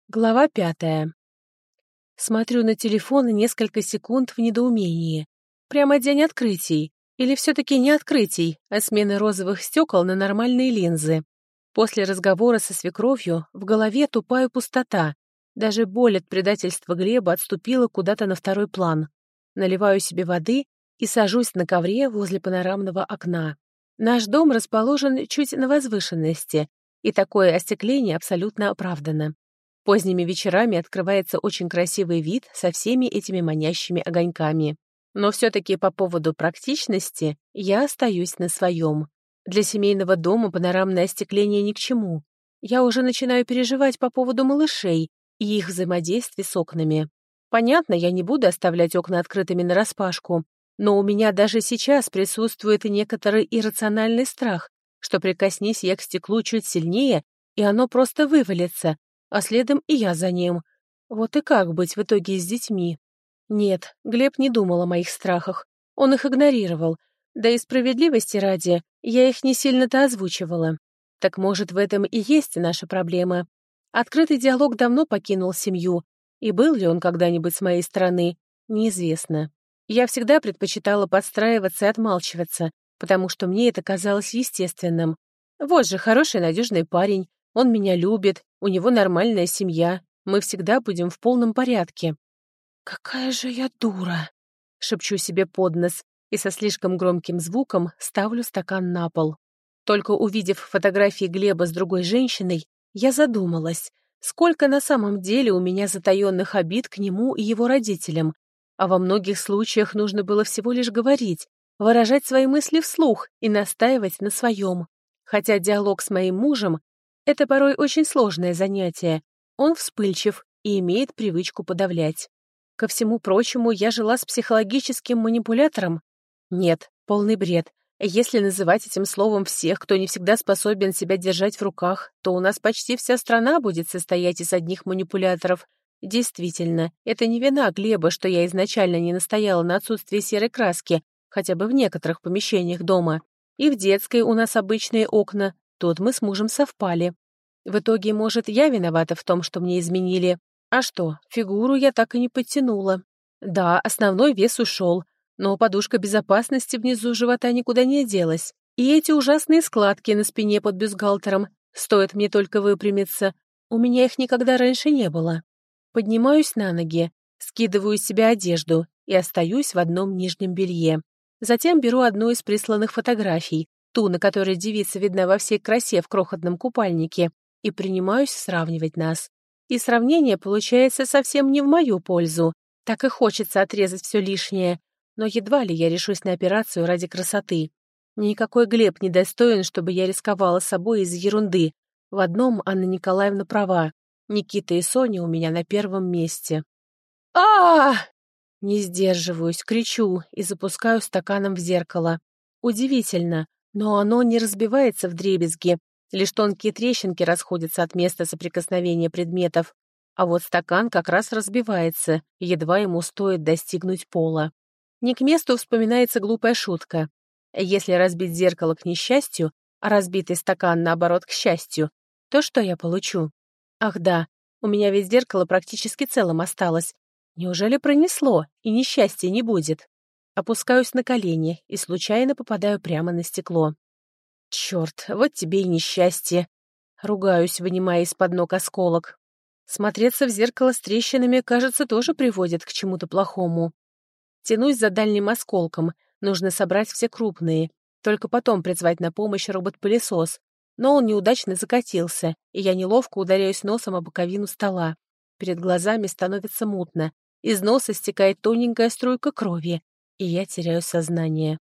Глава 5. Смотрю на телефон несколько секунд в недоумении. Прямо день открытий. Или все-таки не открытий, а смены розовых стекол на нормальные линзы. После разговора со свекровью в голове тупая пустота. Даже боль от предательства Глеба отступила куда-то на второй план. Наливаю себе воды и сажусь на ковре возле панорамного окна. Наш дом расположен чуть на возвышенности, и такое остекление абсолютно оправдано. Поздними вечерами открывается очень красивый вид со всеми этими манящими огоньками. Но все-таки по поводу практичности я остаюсь на своем. Для семейного дома панорамное остекление ни к чему. Я уже начинаю переживать по поводу малышей и их взаимодействия с окнами. Понятно, я не буду оставлять окна открытыми нараспашку, но у меня даже сейчас присутствует и некоторый иррациональный страх, что прикоснись я к стеклу чуть сильнее, и оно просто вывалится, а следом и я за ним. Вот и как быть в итоге с детьми? Нет, Глеб не думал о моих страхах. Он их игнорировал. Да и справедливости ради, я их не сильно-то озвучивала. Так может, в этом и есть наша проблема. Открытый диалог давно покинул семью, и был ли он когда-нибудь с моей стороны, неизвестно. Я всегда предпочитала подстраиваться и отмалчиваться, потому что мне это казалось естественным. Вот же хороший надежный парень, он меня любит, у него нормальная семья, мы всегда будем в полном порядке. «Какая же я дура!» — шепчу себе под нос и со слишком громким звуком ставлю стакан на пол. Только увидев фотографии Глеба с другой женщиной, я задумалась, сколько на самом деле у меня затаённых обид к нему и его родителям, а во многих случаях нужно было всего лишь говорить, выражать свои мысли вслух и настаивать на своем. Хотя диалог с моим мужем — это порой очень сложное занятие, он вспыльчив и имеет привычку подавлять. Ко всему прочему, я жила с психологическим манипулятором? Нет, полный бред. Если называть этим словом всех, кто не всегда способен себя держать в руках, то у нас почти вся страна будет состоять из одних манипуляторов. Действительно, это не вина Глеба, что я изначально не настояла на отсутствии серой краски, хотя бы в некоторых помещениях дома. И в детской у нас обычные окна, тут мы с мужем совпали. В итоге, может, я виновата в том, что мне изменили. А что, фигуру я так и не подтянула. Да, основной вес ушел, но подушка безопасности внизу живота никуда не делась. И эти ужасные складки на спине под бюстгальтером, стоит мне только выпрямиться, у меня их никогда раньше не было. Поднимаюсь на ноги, скидываю с себя одежду и остаюсь в одном нижнем белье. Затем беру одну из присланных фотографий, ту, на которой девица видна во всей красе в крохотном купальнике, и принимаюсь сравнивать нас. И сравнение получается совсем не в мою пользу. Так и хочется отрезать все лишнее. Но едва ли я решусь на операцию ради красоты. Никакой Глеб не достоин, чтобы я рисковала собой из-за ерунды. В одном Анна Николаевна права. Никита и Соня у меня на первом месте. а Не сдерживаюсь, кричу и запускаю стаканом в зеркало. Удивительно, но оно не разбивается вдребезги. Лишь тонкие трещинки расходятся от места соприкосновения предметов, а вот стакан как раз разбивается, едва ему стоит достигнуть пола. Не к месту вспоминается глупая шутка. Если разбить зеркало к несчастью, а разбитый стакан, наоборот, к счастью, то что я получу? Ах да, у меня ведь зеркало практически целым осталось. Неужели пронесло, и несчастья не будет? Опускаюсь на колени и случайно попадаю прямо на стекло. Черт, вот тебе и несчастье. Ругаюсь, вынимая из-под ног осколок. Смотреться в зеркало с трещинами, кажется, тоже приводит к чему-то плохому. Тянусь за дальним осколком, нужно собрать все крупные, только потом призвать на помощь робот-пылесос. Но он неудачно закатился, и я неловко ударяюсь носом о боковину стола. Перед глазами становится мутно, из носа стекает тоненькая струйка крови, и я теряю сознание.